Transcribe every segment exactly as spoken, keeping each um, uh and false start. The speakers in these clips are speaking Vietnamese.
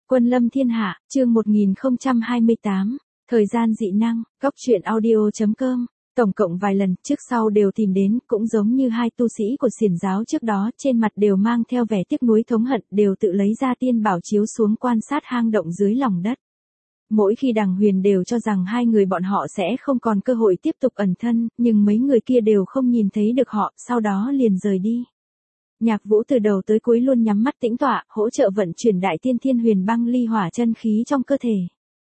Quân lâm thiên hạ, chương một nghìn không trăm hai mươi tám, thời gian dị năng, góc truyện audio.com, tổng cộng vài lần trước sau đều tìm đến, cũng giống như hai tu sĩ của xiển giáo trước đó, trên mặt đều mang theo vẻ tiếc nuối thống hận, đều tự lấy ra tiên bảo chiếu xuống quan sát hang động dưới lòng đất. Mỗi khi Đằng Huyền đều cho rằng hai người bọn họ sẽ không còn cơ hội tiếp tục ẩn thân, nhưng mấy người kia đều không nhìn thấy được họ, sau đó liền rời đi. Nhạc Vũ từ đầu tới cuối luôn nhắm mắt tĩnh tọa, hỗ trợ vận chuyển đại tiên thiên huyền băng ly hỏa chân khí trong cơ thể.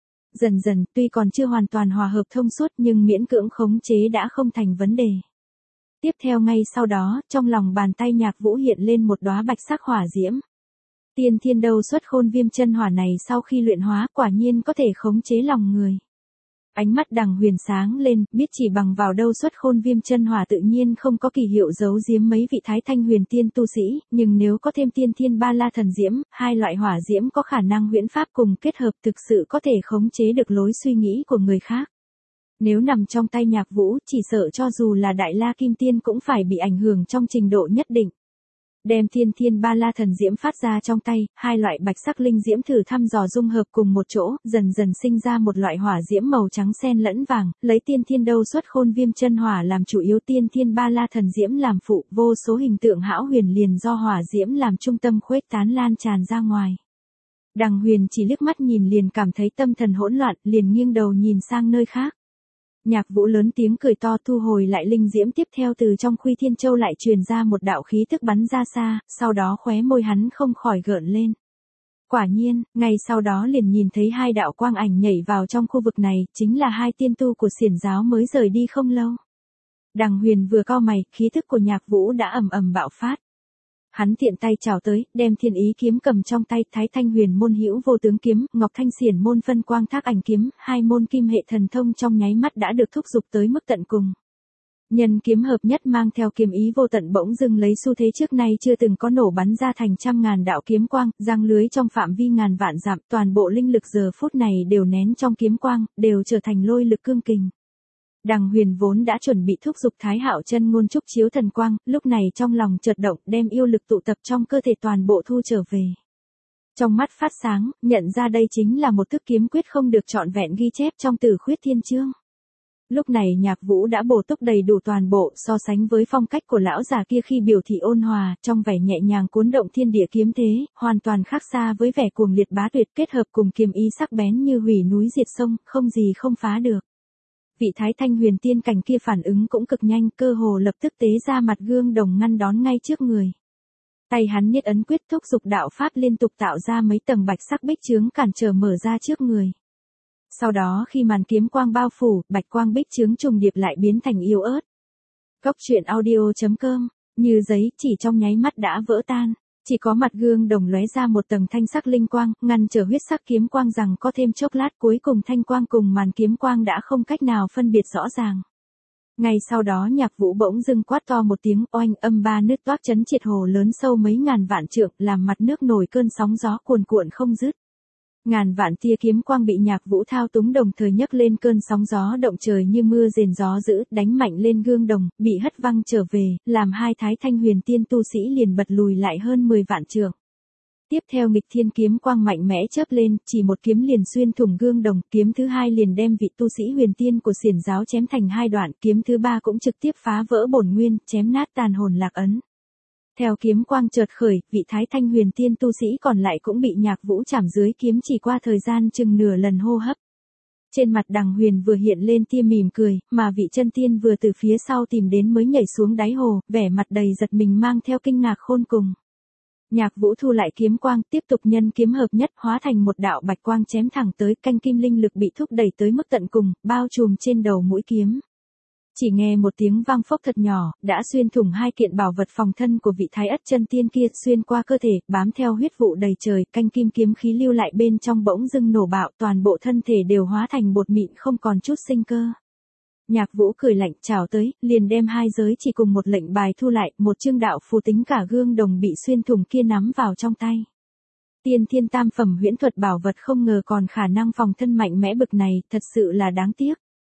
Dần dần, tuy còn chưa hoàn toàn hòa hợp thông suốt nhưng miễn cưỡng khống chế đã không thành vấn đề. Tiếp theo ngay sau đó, trong lòng bàn tay Nhạc Vũ hiện lên một đóa bạch sắc hỏa diễm. Tiên thiên đâu xuất khôn viêm chân hỏa này sau khi luyện hóa quả nhiên có thể khống chế lòng người. Ánh mắt Đằng Huyền sáng lên, biết chỉ bằng vào đâu xuất khôn viêm chân hỏa tự nhiên không có kỳ hiệu giấu giếm mấy vị thái thanh huyền tiên tu sĩ, nhưng nếu có thêm tiên thiên ba la thần diễm, hai loại hỏa diễm có khả năng huyễn pháp cùng kết hợp thực sự có thể khống chế được lối suy nghĩ của người khác. Nếu nằm trong tay Nhạc Vũ, chỉ sợ cho dù là đại la kim tiên cũng phải bị ảnh hưởng trong trình độ nhất định. Đem thiên thiên ba la thần diễm phát ra trong tay, hai loại bạch sắc linh diễm thử thăm dò dung hợp cùng một chỗ, dần dần sinh ra một loại hỏa diễm màu trắng xen lẫn vàng, lấy tiên thiên đâu xuất khôn viêm chân hỏa làm chủ yếu, tiên thiên ba la thần diễm làm phụ, vô số hình tượng hão huyền liền do hỏa diễm làm trung tâm khuếch tán lan tràn ra ngoài. Đằng Huyền chỉ liếc mắt nhìn liền cảm thấy tâm thần hỗn loạn, liền nghiêng đầu nhìn sang nơi khác. Nhạc Vũ lớn tiếng cười to thu hồi lại linh diễm, tiếp theo từ trong Khuy Thiên Châu lại truyền ra một đạo khí tức bắn ra xa, sau đó khóe môi hắn không khỏi gợn lên. Quả nhiên, ngay sau đó liền nhìn thấy hai đạo quang ảnh nhảy vào trong khu vực này, chính là hai tiên tu của xiển giáo mới rời đi không lâu. Đằng Huyền vừa cau mày, khí tức của Nhạc Vũ đã ầm ầm bạo phát. Hắn tiện tay chào tới, đem Thiên Ý kiếm cầm trong tay, Thái Thanh Huyền môn hữu vô tướng kiếm, Ngọc Thanh xiển môn phân quang thác ảnh kiếm, hai môn kim hệ thần thông trong nháy mắt đã được thúc giục tới mức tận cùng. Nhân kiếm hợp nhất mang theo kiếm ý vô tận bỗng dưng lấy xu thế trước nay chưa từng có nổ bắn ra thành trăm ngàn đạo kiếm quang, giăng lưới trong phạm vi ngàn vạn dặm, toàn bộ linh lực giờ phút này đều nén trong kiếm quang, đều trở thành lôi lực cương kình. Đằng Huyền vốn đã chuẩn bị thúc giục Thái Hạo chân ngôn trúc chiếu thần quang, lúc này trong lòng chợt động, đem yêu lực tụ tập trong cơ thể toàn bộ thu trở về. Trong mắt phát sáng, nhận ra đây chính là một thức kiếm quyết không được trọn vẹn ghi chép trong Tử Khuyết Thiên Chương. Lúc này Nhạc Vũ đã bổ túc đầy đủ toàn bộ, so sánh với phong cách của lão già kia khi biểu thị ôn hòa, trong vẻ nhẹ nhàng cuốn động thiên địa kiếm thế, hoàn toàn khác xa với vẻ cuồng liệt bá tuyệt, kết hợp cùng kiếm ý sắc bén như hủy núi diệt sông, không gì không phá được. Vị Thái Thanh huyền tiên cảnh kia phản ứng cũng cực nhanh, cơ hồ lập tức tế ra mặt gương đồng ngăn đón ngay trước người. Tay hắn niết ấn quyết thúc giục đạo pháp liên tục tạo ra mấy tầng bạch sắc bích chướng cản trở mở ra trước người. Sau đó khi màn kiếm quang bao phủ, bạch quang bích chướng trùng điệp lại biến thành yếu ớt. Góc truyện audio.com, như giấy chỉ trong nháy mắt đã vỡ tan. Chỉ có mặt gương đồng lóe ra một tầng thanh sắc linh quang, ngăn trở huyết sắc kiếm quang rằng có thêm chốc lát, cuối cùng thanh quang cùng màn kiếm quang đã không cách nào phân biệt rõ ràng. Ngay sau đó Nhạc Vũ bỗng dưng quát to một tiếng, oanh, âm ba nứt toác chấn triệt hồ lớn sâu mấy ngàn vạn trượng, làm mặt nước nổi cơn sóng gió cuồn cuộn không dứt. Ngàn vạn tia kiếm quang bị Nhạc Vũ thao túng đồng thời nhấc lên cơn sóng gió động trời như mưa rền gió dữ, đánh mạnh lên gương đồng, bị hất văng trở về, làm hai Thái Thanh huyền tiên tu sĩ liền bật lùi lại hơn mười vạn trượng. Tiếp theo nghịch thiên kiếm quang mạnh mẽ chớp lên, chỉ một kiếm liền xuyên thủng gương đồng, kiếm thứ hai liền đem vị tu sĩ huyền tiên của xiển giáo chém thành hai đoạn, kiếm thứ ba cũng trực tiếp phá vỡ bổn nguyên, chém nát tàn hồn lạc ấn. Theo kiếm quang chợt khởi, vị Thái Thanh huyền tiên tu sĩ còn lại cũng bị Nhạc Vũ chạm dưới kiếm chỉ qua thời gian chừng nửa lần hô hấp. Trên mặt Đằng Huyền vừa hiện lên tia mỉm cười, mà vị chân tiên vừa từ phía sau tìm đến mới nhảy xuống đáy hồ, vẻ mặt đầy giật mình mang theo kinh ngạc khôn cùng. Nhạc Vũ thu lại kiếm quang, tiếp tục nhân kiếm hợp nhất hóa thành một đạo bạch quang chém thẳng tới, canh kim linh lực bị thúc đẩy tới mức tận cùng, bao trùm trên đầu mũi kiếm. Chỉ nghe một tiếng vang phốc thật nhỏ, đã xuyên thủng hai kiện bảo vật phòng thân của vị Thái Ất chân tiên kia, xuyên qua cơ thể, bám theo huyết vụ đầy trời, canh kim kiếm khí lưu lại bên trong bỗng dưng nổ bạo, toàn bộ thân thể đều hóa thành bột mịn không còn chút sinh cơ. Nhạc Vũ cười lạnh chào tới, liền đem hai giới chỉ cùng một lệnh bài thu lại, một chương đạo phù tính cả gương đồng bị xuyên thủng kia nắm vào trong tay. Tiên thiên tam phẩm huyễn thuật bảo vật không ngờ còn khả năng phòng thân mạnh mẽ bực này, thật sự là đáng tiếc.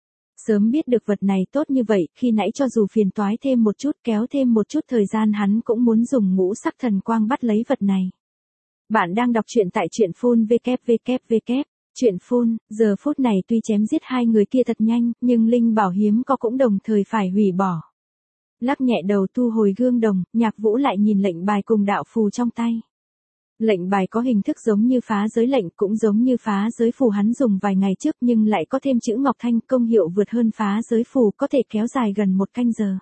Sớm biết được vật này tốt như vậy, khi nãy cho dù phiền toái thêm một chút, kéo thêm một chút thời gian hắn cũng muốn dùng ngũ sắc thần quang bắt lấy vật này. Bạn đang đọc truyện tại truyện phun vê kép vê kép vê kép. Truyện phun, giờ phút này tuy chém giết hai người kia thật nhanh, nhưng Linh Bảo hiếm có cũng đồng thời phải hủy bỏ. Lắc nhẹ đầu thu hồi gương đồng, Nhạc Vũ lại nhìn lệnh bài cùng đạo phù trong tay. Lệnh bài có hình thức giống như phá giới lệnh, cũng giống như phá giới phù hắn dùng vài ngày trước, nhưng lại có thêm chữ Ngọc Thanh, công hiệu vượt hơn phá giới phù, có thể kéo dài gần một canh giờ.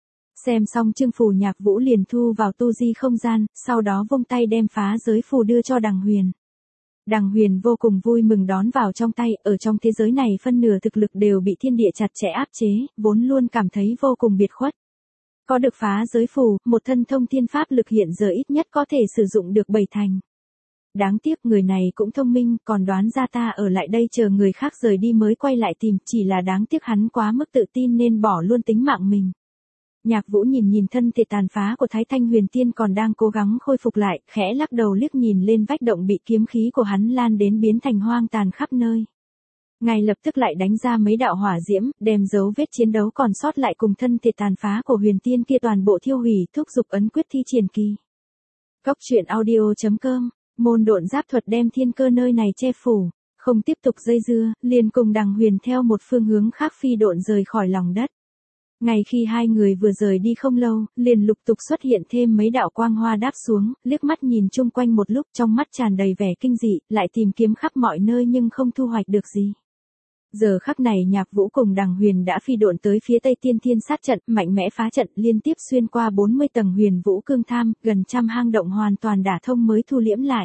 Xem xong chương phù, Nhạc Vũ liền thu vào tu di không gian, sau đó vung tay đem phá giới phù đưa cho Đằng Huyền. Đằng Huyền vô cùng vui mừng đón vào trong tay, ở trong thế giới này phân nửa thực lực đều bị thiên địa chặt chẽ áp chế, vốn luôn cảm thấy vô cùng biệt khuất. Có được phá giới phù, một thân thông thiên pháp lực hiện giờ ít nhất có thể sử dụng được bảy thành. Đáng tiếc người này cũng thông minh, còn đoán ra ta ở lại đây chờ người khác rời đi mới quay lại tìm, chỉ là đáng tiếc hắn quá mức tự tin nên bỏ luôn tính mạng mình. Nhạc Vũ nhìn nhìn thân thể tàn phá của Thái Thanh Huyền Tiên còn đang cố gắng khôi phục lại, khẽ lắc đầu liếc nhìn lên vách động bị kiếm khí của hắn lan đến biến thành hoang tàn khắp nơi. Ngay lập tức lại đánh ra mấy đạo hỏa diễm, đem dấu vết chiến đấu còn sót lại cùng thân thể tàn phá của Huyền Tiên kia toàn bộ thiêu hủy, thúc giục ấn quyết thi triển kỳ. Cốc truyện audio chấm com, môn độn giáp thuật đem thiên cơ nơi này che phủ, không tiếp tục dây dưa, liền cùng Đằng Huyền theo một phương hướng khác phi độn rời khỏi lòng đất. Ngay khi hai người vừa rời đi không lâu, liền lục tục xuất hiện thêm mấy đạo quang hoa đáp xuống, liếc mắt nhìn chung quanh một lúc, trong mắt tràn đầy vẻ kinh dị, lại tìm kiếm khắp mọi nơi nhưng không thu hoạch được gì. Giờ khắc này Nhạc Vũ cùng Đằng Huyền đã phi độn tới phía tây Tiên Thiên sát trận, mạnh mẽ phá trận liên tiếp xuyên qua bốn mươi tầng Huyền Vũ Cương Tham, gần trăm hang động hoàn toàn đả thông mới thu liễm lại.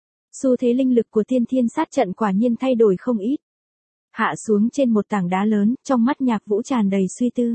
Xu thế linh lực của Tiên Thiên sát trận quả nhiên thay đổi không ít. Hạ xuống trên một tảng đá lớn, trong mắt Nhạc Vũ tràn đầy suy tư.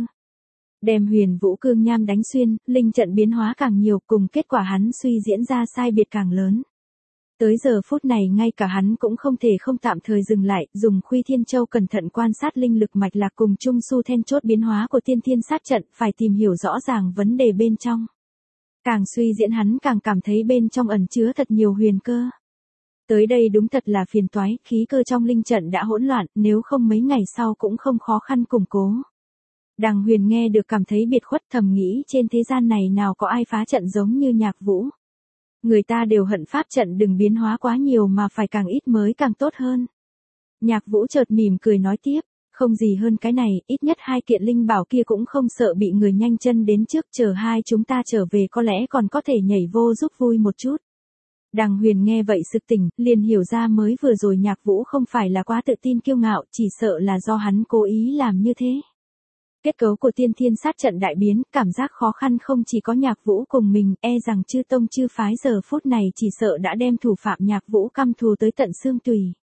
Đem Huyền Vũ Cương Nham đánh xuyên, linh trận biến hóa càng nhiều, cùng kết quả hắn suy diễn ra sai biệt càng lớn. Tới giờ phút này ngay cả hắn cũng không thể không tạm thời dừng lại, dùng Khuy Thiên Châu cẩn thận quan sát linh lực mạch lạc cùng Trung Su then chốt biến hóa của Tiên Thiên sát trận, phải tìm hiểu rõ ràng vấn đề bên trong. Càng suy diễn hắn càng cảm thấy bên trong ẩn chứa thật nhiều huyền cơ. Tới đây đúng thật là phiền toái, khí cơ trong linh trận đã hỗn loạn, nếu không mấy ngày sau cũng không khó khăn củng cố. Đằng Huyền nghe được cảm thấy biệt khuất, thầm nghĩ trên thế gian này nào có ai phá trận giống như Nhạc Vũ. Người ta đều hận pháp trận đừng biến hóa quá nhiều mà phải càng ít mới càng tốt hơn. Nhạc Vũ chợt mỉm cười nói tiếp, không gì hơn cái này, ít nhất hai kiện linh bảo kia cũng không sợ bị người nhanh chân đến trước, chờ hai chúng ta trở về có lẽ còn có thể nhảy vô giúp vui một chút. Đằng Huyền nghe vậy sực tỉnh, liền hiểu ra mới vừa rồi Nhạc Vũ không phải là quá tự tin kiêu ngạo, chỉ sợ là do hắn cố ý làm như thế. Kết cấu của Tiên Thiên sát trận đại biến, cảm giác khó khăn không chỉ có Nhạc Vũ cùng mình, e rằng chư tông chư phái giờ phút này chỉ sợ đã đem thủ phạm Nhạc Vũ căm thù tới tận xương tùy.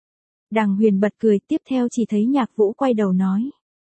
Đằng Huyền bật cười, tiếp theo chỉ thấy Nhạc Vũ quay đầu nói.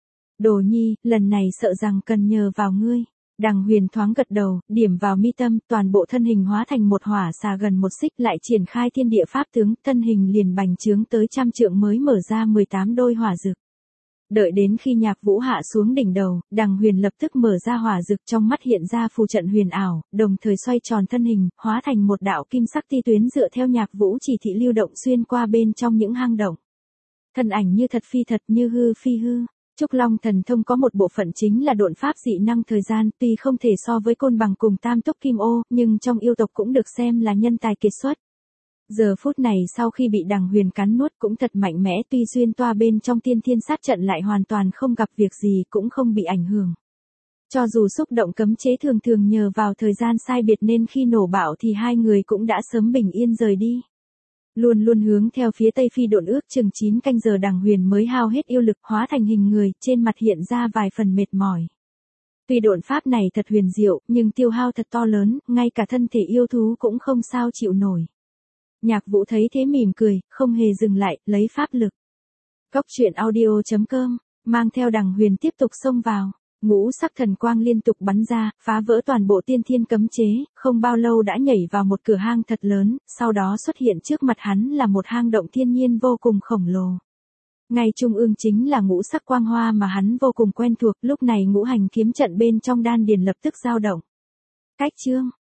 Đồ nhi, lần này sợ rằng cần nhờ vào ngươi. Đằng Huyền thoáng gật đầu, điểm vào mi tâm, toàn bộ thân hình hóa thành một hỏa xà gần một xích, lại triển khai thiên địa pháp tướng, thân hình liền bành trướng tới trăm trượng mới mở ra mười tám đôi hỏa dực. Đợi đến khi Nhạc Vũ hạ xuống đỉnh đầu, Đằng Huyền lập tức mở ra hỏa dực, trong mắt hiện ra phù trận huyền ảo, đồng thời xoay tròn thân hình, hóa thành một đạo kim sắc ti tuyến dựa theo Nhạc Vũ chỉ thị lưu động xuyên qua bên trong những hang động. Thân ảnh như thật phi thật, như hư phi hư. Trúc Long thần thông có một bộ phận chính là độn pháp dị năng thời gian, tuy không thể so với Côn Bằng cùng Tam Túc Kim Ô, nhưng trong yêu tộc cũng được xem là nhân tài kiệt xuất. Giờ phút này sau khi bị Đằng Huyền cắn nuốt cũng thật mạnh mẽ, tuy xuyên toa bên trong Tiên Thiên sát trận lại hoàn toàn không gặp việc gì, cũng không bị ảnh hưởng. Cho dù xúc động cấm chế thường thường nhờ vào thời gian sai biệt nên khi nổ bạo thì hai người cũng đã sớm bình yên rời đi. Luôn luôn hướng theo phía tây phi độn ước chừng chín canh giờ Đằng Huyền mới hao hết yêu lực, hóa thành hình người, trên mặt hiện ra vài phần mệt mỏi. Tuy độn pháp này thật huyền diệu, nhưng tiêu hao thật to lớn, ngay cả thân thể yêu thú cũng không sao chịu nổi. Nhạc Vũ thấy thế mỉm cười, không hề dừng lại, lấy pháp lực. Cốc truyện audio chấm com, mang theo Đằng Huyền tiếp tục xông vào. Ngũ sắc thần quang liên tục bắn ra, phá vỡ toàn bộ tiên thiên cấm chế, không bao lâu đã nhảy vào một cửa hang thật lớn, sau đó xuất hiện trước mặt hắn là một hang động thiên nhiên vô cùng khổng lồ. Ngay trung ương chính là ngũ sắc quang hoa mà hắn vô cùng quen thuộc, lúc này ngũ hành kiếm trận bên trong đan điền lập tức dao động. Cách chương,